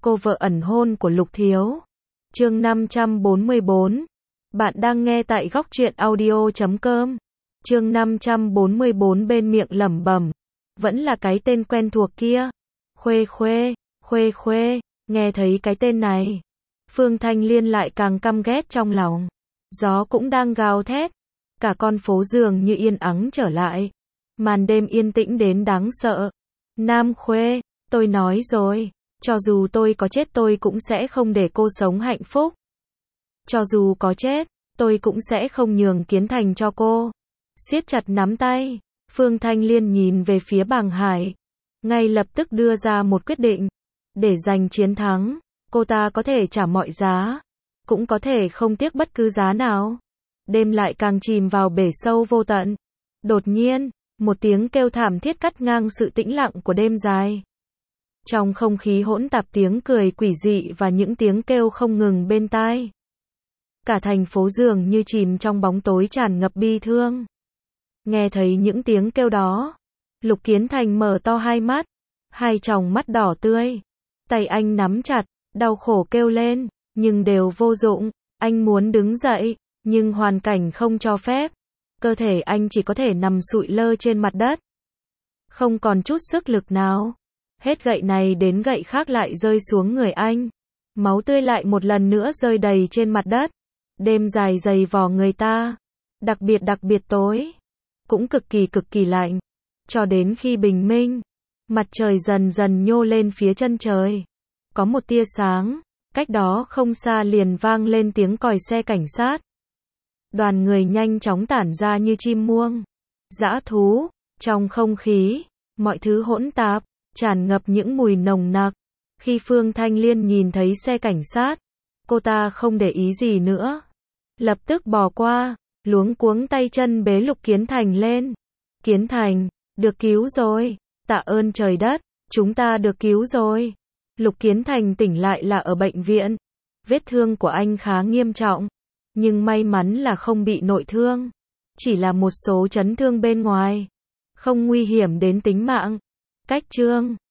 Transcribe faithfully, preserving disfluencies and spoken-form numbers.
cô vợ ẩn hôn của Lục Thiếu. Chương năm trăm bốn mươi bốn. Bạn đang nghe tại góc truyện audio chấm com. Chương năm trăm bốn mươi bốn bên miệng lẩm bẩm, vẫn là cái tên quen thuộc kia. Khuê Khuê, Khuê Khuê, nghe thấy cái tên này, Phương Thanh Liên lại càng căm ghét trong lòng. Gió cũng đang gào thét, cả con phố dường như yên ắng trở lại. Màn đêm yên tĩnh đến đáng sợ. Nam Khuê, tôi nói rồi, cho dù tôi có chết tôi cũng sẽ không để cô sống hạnh phúc. Cho dù có chết, tôi cũng sẽ không nhường Kiến Thành cho cô. Siết chặt nắm tay, Phương Thanh Liên nhìn về phía Bàng Hải, ngay lập tức đưa ra một quyết định. Để giành chiến thắng, cô ta có thể trả mọi giá, cũng có thể không tiếc bất cứ giá nào. Đêm lại càng chìm vào bể sâu vô tận. Đột nhiên, một tiếng kêu thảm thiết cắt ngang sự tĩnh lặng của đêm dài. Trong không khí hỗn tạp tiếng cười quỷ dị và những tiếng kêu không ngừng bên tai. Cả thành phố dường như chìm trong bóng tối tràn ngập bi thương. Nghe thấy những tiếng kêu đó, Lục Kiến Thành mở to hai mắt, hai tròng mắt đỏ tươi. Tay anh nắm chặt, đau khổ kêu lên, nhưng đều vô dụng. Anh muốn đứng dậy, nhưng hoàn cảnh không cho phép. Cơ thể anh chỉ có thể nằm sụi lơ trên mặt đất. Không còn chút sức lực nào. Hết gậy này đến gậy khác lại rơi xuống người anh. Máu tươi lại một lần nữa rơi đầy trên mặt đất. Đêm dài dày vò người ta. Đặc biệt đặc biệt tối. Cũng cực kỳ cực kỳ lạnh. Cho đến khi bình minh, mặt trời dần dần nhô lên phía chân trời. Có một tia sáng, cách đó không xa liền vang lên tiếng còi xe cảnh sát. Đoàn người nhanh chóng tản ra như chim muông. Dã thú, trong không khí, mọi thứ hỗn tạp, tràn ngập những mùi nồng nặc. Khi Phương Thanh Liên nhìn thấy xe cảnh sát, cô ta không để ý gì nữa. Lập tức bỏ qua, luống cuống tay chân bế Lục Kiến Thành lên. Kiến Thành, được cứu rồi, tạ ơn trời đất, chúng ta được cứu rồi. Lục Kiến Thành tỉnh lại là ở bệnh viện. Vết thương của anh khá nghiêm trọng, nhưng may mắn là không bị nội thương. Chỉ là một số chấn thương bên ngoài, không nguy hiểm đến tính mạng. Cách chương